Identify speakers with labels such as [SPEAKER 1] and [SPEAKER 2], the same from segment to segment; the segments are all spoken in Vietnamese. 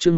[SPEAKER 1] chương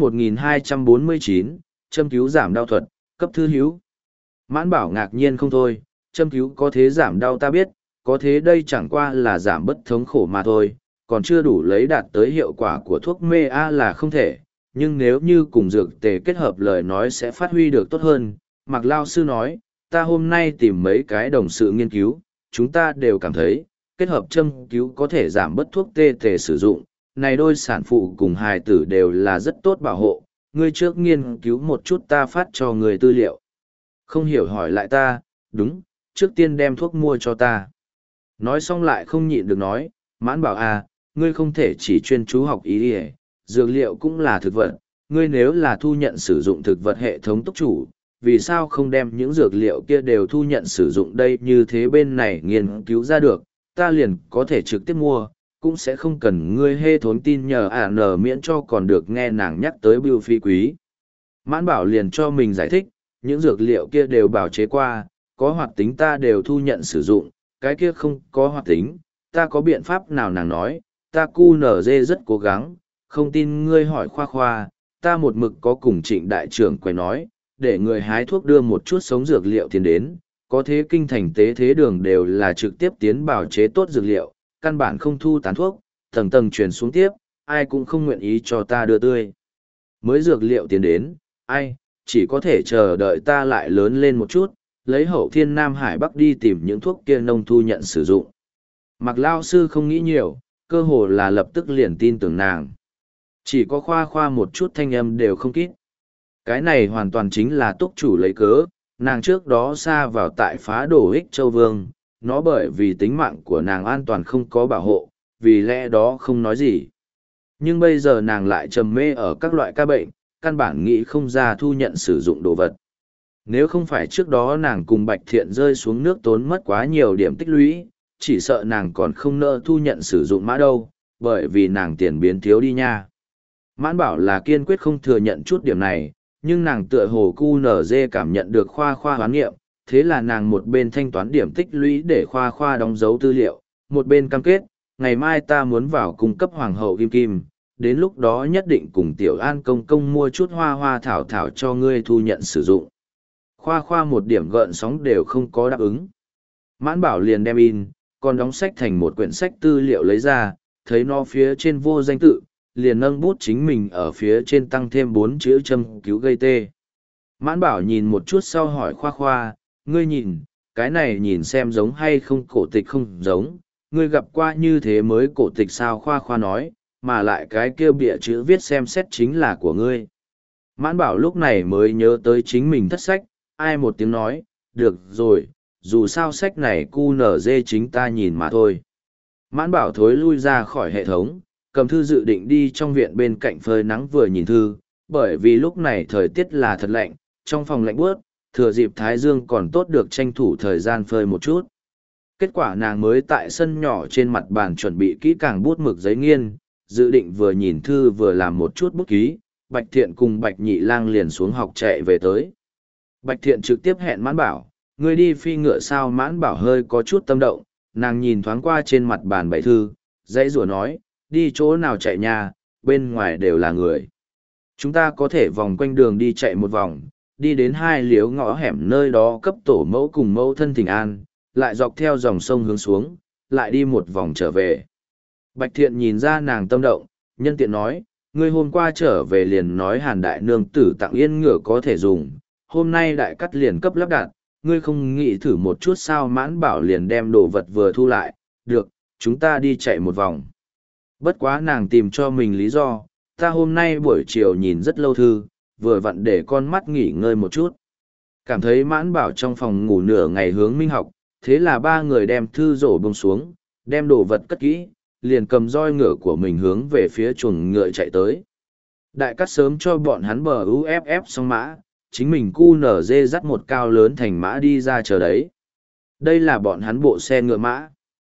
[SPEAKER 1] 1249, châm cứu giảm đau thuật, cấp thư hữu. Mãn Bảo ngạc nhiên không thôi, châm cứu có thế giảm đau ta biết, có thế đây chẳng qua là giảm bất thống khổ mà thôi, còn chưa đủ lấy đạt tới hiệu quả của thuốc mê A là không thể, nhưng nếu như cùng dược tề kết hợp lời nói sẽ phát huy được tốt hơn. Mạc Lao Sư nói, ta hôm nay tìm mấy cái đồng sự nghiên cứu, chúng ta đều cảm thấy, kết hợp châm cứu có thể giảm bất thuốc tê tề sử dụng, này đôi sản phụ cùng hài tử đều là rất tốt bảo hộ, ngươi trước nghiên cứu một chút ta phát cho người tư liệu. Không hiểu hỏi lại ta, đúng, trước tiên đem thuốc mua cho ta. Nói xong lại không nhịn được nói, Mãn Bảo à, ngươi không thể chỉ chuyên chú học y y, dược liệu cũng là thực vật, ngươi nếu là thu nhận sử dụng thực vật hệ thống túc chủ, vì sao không đem những dược liệu kia đều thu nhận sử dụng đây như thế bên này nghiên cứu ra được, ta liền có thể trực tiếp mua, cũng sẽ không cần ngươi hê thốn tin nhờ miễn cho còn được nghe nàng nhắc tới bưu phi quý. Mãn Bảo liền cho mình giải thích, những dược liệu kia đều bảo chế qua, có hoạt tính ta đều thu nhận sử dụng, cái kia không có hoạt tính, ta có biện pháp nào nàng nói, ta QNZ rất cố gắng, không tin ngươi hỏi Khoa Khoa, ta một mực có cùng Trịnh đại trưởng quầy nói, để người hái thuốc đưa một chút sống dược liệu tiền đến, có thế kinh thành tế thế đường đều là trực tiếp tiến bảo chế tốt dược liệu, căn bản không thu tán thuốc, tầng tầng truyền xuống tiếp, ai cũng không nguyện ý cho ta đưa tươi. Mới dược liệu tiền đến, ai, chỉ có thể chờ đợi ta lại lớn lên một chút, lấy hậu thiên Nam Hải Bắc đi tìm những thuốc kia nông thu nhận sử dụng. Mạc Lao Sư không nghĩ nhiều, cơ hồ là lập tức liền tin tưởng nàng. Chỉ có Khoa Khoa một chút thanh âm đều không kít. Cái này hoàn toàn chính là túc chủ lấy cớ, nàng trước đó xa vào tại phá đổ Ích Châu Vương, nó bởi vì tính mạng của nàng an toàn không có bảo hộ, vì lẽ đó không nói gì. Nhưng bây giờ nàng lại trầm mê ở các loại ca bệnh, căn bản nghĩ không ra thu nhận sử dụng đồ vật. Nếu không phải trước đó nàng cùng Bạch Thiện rơi xuống nước tốn mất quá nhiều điểm tích lũy, chỉ sợ nàng còn không nỡ thu nhận sử dụng mã đâu, bởi vì nàng tiền biến thiếu đi nha. Mãn Bảo là kiên quyết không thừa nhận chút điểm này, nhưng nàng tựa hồ QNZ cảm nhận được Khoa Khoa hoán nghiệm, thế là nàng một bên thanh toán điểm tích lũy để Khoa Khoa đóng dấu tư liệu, một bên cam kết, ngày mai ta muốn vào cung cấp Hoàng hậu Kim Kim, đến lúc đó nhất định cùng Tiểu An công công mua chút hoa hoa thảo thảo cho ngươi thu nhận sử dụng. Khoa Khoa một điểm gợn sóng đều không có đáp ứng. Mãn Bảo liền đem in, còn đóng sách thành một quyển sách tư liệu lấy ra, thấy nó phía trên vô danh tự, liền nâng bút chính mình ở phía trên tăng thêm 4 chữ châm cứu gây tê. Mãn Bảo nhìn một chút sau hỏi Khoa Khoa, ngươi nhìn, cái này nhìn xem giống hay không cổ tịch không giống, ngươi gặp qua như thế mới cổ tịch sao Khoa Khoa nói, mà lại cái kia bìa chữ viết xem xét chính là của ngươi. Mãn Bảo lúc này mới nhớ tới chính mình thất sách, ai một tiếng nói, được rồi, dù sao sách này QNZ chính ta nhìn mà thôi. Mãn Bảo thối lui ra khỏi hệ thống, cầm thư dự định đi trong viện bên cạnh phơi nắng vừa nhìn thư, bởi vì lúc này thời tiết là thật lạnh, trong phòng lạnh buốt, thừa dịp Thái Dương còn tốt được tranh thủ thời gian phơi một chút. Kết quả nàng mới tại sân nhỏ trên mặt bàn chuẩn bị kỹ càng bút mực giấy nghiên, dự định vừa nhìn thư vừa làm một chút bút ký, Bạch Thiện cùng Bạch Nhị Lang liền xuống học chạy về tới. Bạch Thiện trực tiếp hẹn Mãn Bảo, ngươi đi phi ngựa sao Mãn Bảo hơi có chút tâm động, nàng nhìn thoáng qua trên mặt bàn bày thư, dãy rủa nói, đi chỗ nào chạy nhà, bên ngoài đều là người. Chúng ta có thể vòng quanh đường đi chạy một vòng, đi đến 2 liếu ngõ hẻm nơi đó cấp tổ mẫu cùng mẫu thân thỉnh an, lại dọc theo dòng sông hướng xuống, lại đi một vòng trở về. Bạch Thiện nhìn ra nàng tâm động, nhân tiện nói, ngươi hôm qua trở về liền nói Hàn đại nương tử tặng yên ngựa có thể dùng, hôm nay đại cắt liền cấp lắp đặt, ngươi không nghĩ thử một chút sao Mãn Bảo liền đem đồ vật vừa thu lại, được, chúng ta đi chạy một vòng. Bất quá nàng tìm cho mình lý do, ta hôm nay buổi chiều nhìn rất lâu thư, vừa vặn để con mắt nghỉ ngơi một chút. Cảm thấy Mãn Bảo trong phòng ngủ nửa ngày hướng minh học, thế là 3 người đem thư rổ bông xuống, đem đồ vật cất kỹ, liền cầm roi ngựa của mình hướng về phía chuồng ngựa chạy tới. Đại cắt sớm cho bọn hắn bờ UFF xong mã, chính mình QNZ dắt một cao lớn thành mã đi ra chờ đấy. Đây là bọn hắn bộ xe ngựa mã.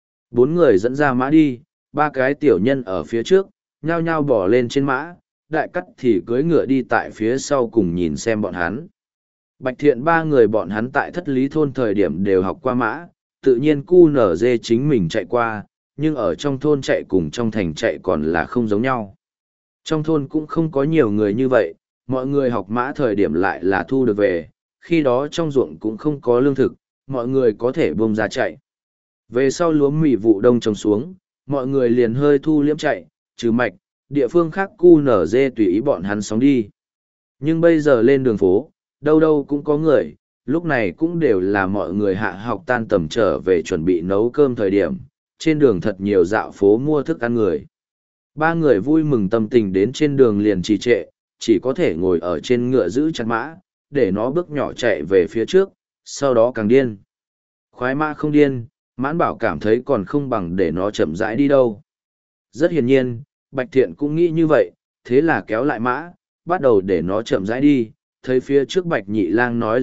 [SPEAKER 1] 4 người dẫn ra mã đi, 3 cái tiểu nhân ở phía trước, nhao nhao bỏ lên trên mã, đại cắt thì cưỡi ngựa đi tại phía sau cùng nhìn xem bọn hắn. Bạch Thiện 3 người bọn hắn tại Thất Lý thôn thời điểm đều học qua mã, tự nhiên QNZ chính mình chạy qua, nhưng ở trong thôn chạy cùng trong thành chạy còn là không giống nhau. Trong thôn cũng không có nhiều người như vậy, mọi người học mã thời điểm lại là thu được về, khi đó trong ruộng cũng không có lương thực, mọi người có thể bông ra chạy. Về sau lúa mì vụ đông trồng xuống, mọi người liền hơi thu liễm chạy, trừ mạch, địa phương khác cu nở dê tùy ý bọn hắn sống đi. Nhưng bây giờ lên đường phố, đâu đâu cũng có người, lúc này cũng đều là mọi người hạ học tan tầm trở về chuẩn bị nấu cơm thời điểm, trên đường thật nhiều dạo phố mua thức ăn người. Ba người vui mừng tâm tình đến trên đường liền trì trệ, chỉ có thể ngồi ở trên ngựa giữ chặt mã, để nó bước nhỏ chạy về phía trước, sau đó càng điên. Khoái mã không điên, Mãn Bảo cảm thấy còn không bằng để nó chậm rãi đi đâu. Rất hiển nhiên, Bạch Thiện cũng nghĩ như vậy, thế là kéo lại mã, bắt đầu để nó chậm rãi đi, thấy phía trước Bạch Nhị Lang nói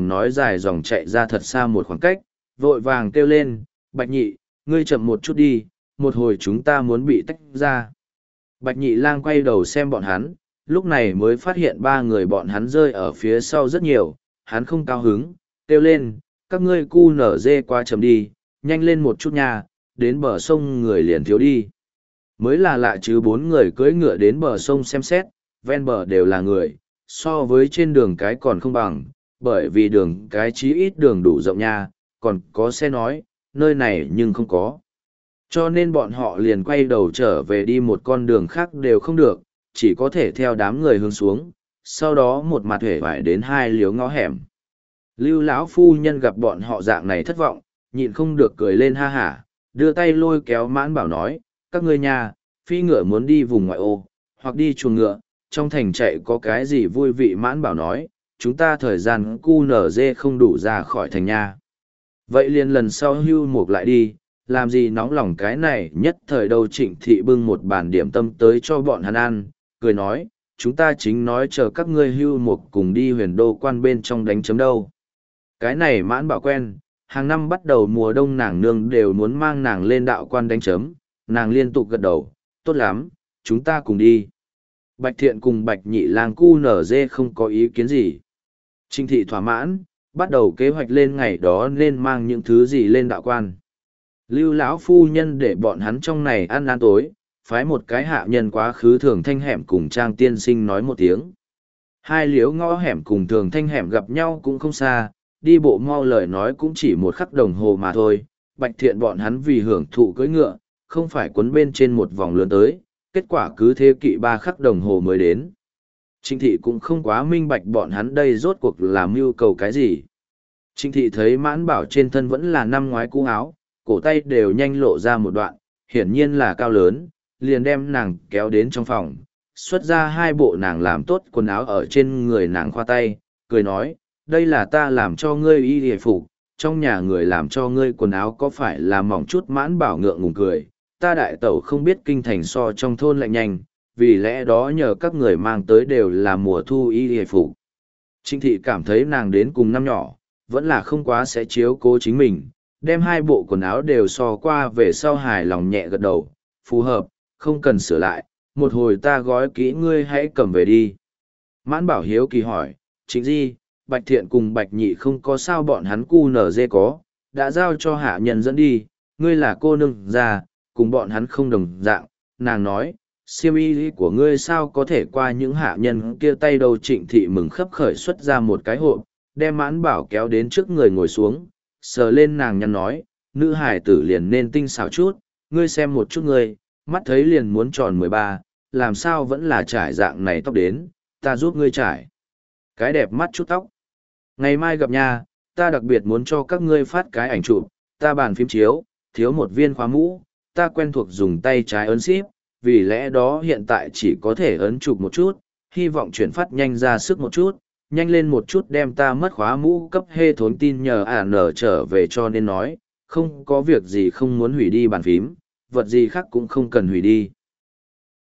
[SPEAKER 1] dài dòng chạy ra thật xa một khoảng cách, vội vàng kêu lên, Bạch Nhị, ngươi chậm một chút đi, một hồi chúng ta muốn bị tách ra. Bạch Nhị Lang quay đầu xem bọn hắn, lúc này mới phát hiện ba người bọn hắn rơi ở phía sau rất nhiều, hắn không cao hứng, kêu lên, các ngươi cu nở dê qua chậm đi, nhanh lên một chút nha, đến bờ sông người liền thiếu đi. Mới là lạ chứ bốn người cưỡi ngựa đến bờ sông xem xét, ven bờ đều là người, so với trên đường cái còn không bằng, bởi vì đường cái chí ít đường đủ rộng nha, còn có xe nói, nơi này nhưng không có. Cho nên bọn họ liền quay đầu trở về đi một con đường khác đều không được, chỉ có thể theo đám người hướng xuống, sau đó một mặt hể vải đến hai liếu ngõ hẻm. Lưu lão phu nhân gặp bọn họ dạng này thất vọng, nhịn không được cười lên ha hả, đưa tay lôi kéo Mãn Bảo nói, các ngươi nhà, phi ngựa muốn đi vùng ngoại ô, hoặc đi chuồng ngựa, trong thành chạy có cái gì vui vị. Mãn Bảo nói, chúng ta thời gian cu nở dê không đủ ra khỏi thành nha. Vậy liền lần sau hưu mục lại đi, làm gì nóng lòng cái này. Nhất thời đâu Trịnh Thị bưng một bàn điểm tâm tới cho bọn hắn ăn, cười nói, chúng ta chính nói chờ các ngươi hưu mục cùng đi Huyền Đô quan bên trong đánh chấm đâu. Cái này Mãn Bảo quen, hàng năm bắt đầu mùa đông nàng nương đều muốn mang nàng lên đạo quan đánh chấm, nàng liên tục gật đầu, tốt lắm, chúng ta cùng đi. Bạch Thiện cùng Bạch Nhị Lang cu nở dê không có ý kiến gì. Trịnh Thị thỏa mãn, bắt đầu kế hoạch lên ngày đó nên mang những thứ gì lên đạo quan. Lưu lão phu nhân để bọn hắn trong này ăn tối, phái một cái hạ nhân quá khứ Thường Thanh Hẻm cùng Trang tiên sinh nói một tiếng. Hai liếu ngõ hẻm cùng Thường Thanh Hẻm gặp nhau cũng không xa, đi bộ mau lời nói cũng chỉ một khắc đồng hồ mà thôi. Bạch Thiện bọn hắn vì hưởng thụ cưỡi ngựa, không phải quấn bên trên một vòng lớn tới, kết quả cứ thế kỵ 3 khắc đồng hồ mới đến. Trịnh Thị cũng không quá minh bạch bọn hắn đây rốt cuộc làm mưu cầu cái gì. Trịnh Thị thấy Mãn Bảo trên thân vẫn là năm ngoái cũ áo, cổ tay đều nhanh lộ ra một đoạn, hiển nhiên là cao lớn, liền đem nàng kéo đến trong phòng, xuất ra hai bộ nàng làm tốt quần áo ở trên người nàng khoa tay, cười nói, đây là ta làm cho ngươi y hề phục, trong nhà người làm cho ngươi quần áo có phải là mỏng chút. Mãn Bảo ngượng ngùng cười, ta đại tẩu không biết kinh thành so trong thôn lạnh nhanh, vì lẽ đó nhờ các người mang tới đều là mùa thu y hề phục. Trịnh Thị cảm thấy nàng đến cùng năm nhỏ, vẫn là không quá sẽ chiếu cố chính mình, đem hai bộ quần áo đều so qua về sau hài lòng nhẹ gật đầu, phù hợp, không cần sửa lại, một hồi ta gói kỹ ngươi hãy cầm về đi. Mãn Bảo hiếu kỳ hỏi, Trịnh Di, Bạch Thiện cùng Bạch Nhị không có sao bọn hắn cu nở dê có, đã giao cho hạ nhân dẫn đi, ngươi là cô nương già, cùng bọn hắn không đồng dạng. Nàng nói, siêm y của ngươi sao có thể qua những hạ nhân kia tay đầu. Trịnh Thị mừng khấp khởi xuất ra một cái hộp, đem Mãn Bảo kéo đến trước người ngồi xuống, sờ lên nàng nhăn nói, nữ hải tử liền nên tinh xảo chút, ngươi xem một chút ngươi, mắt thấy liền muốn tròn 13, làm sao vẫn là trải dạng này tóc đến, ta giúp ngươi trải. Cái đẹp mắt chút tóc. Ngày mai gặp nha, ta đặc biệt muốn cho các ngươi phát cái ảnh chụp, ta bàn phím chiếu, thiếu một viên khóa mũ, ta quen thuộc dùng tay trái ấn ship, vì lẽ đó hiện tại chỉ có thể ấn chụp một chút, hy vọng chuyển phát nhanh ra sức một chút, nhanh lên một chút đem ta mất khóa mũ cấp hê thốn tin nhờ nở trở về. Cho nên nói, không có việc gì không muốn hủy đi bàn phím, vật gì khác cũng không cần hủy đi.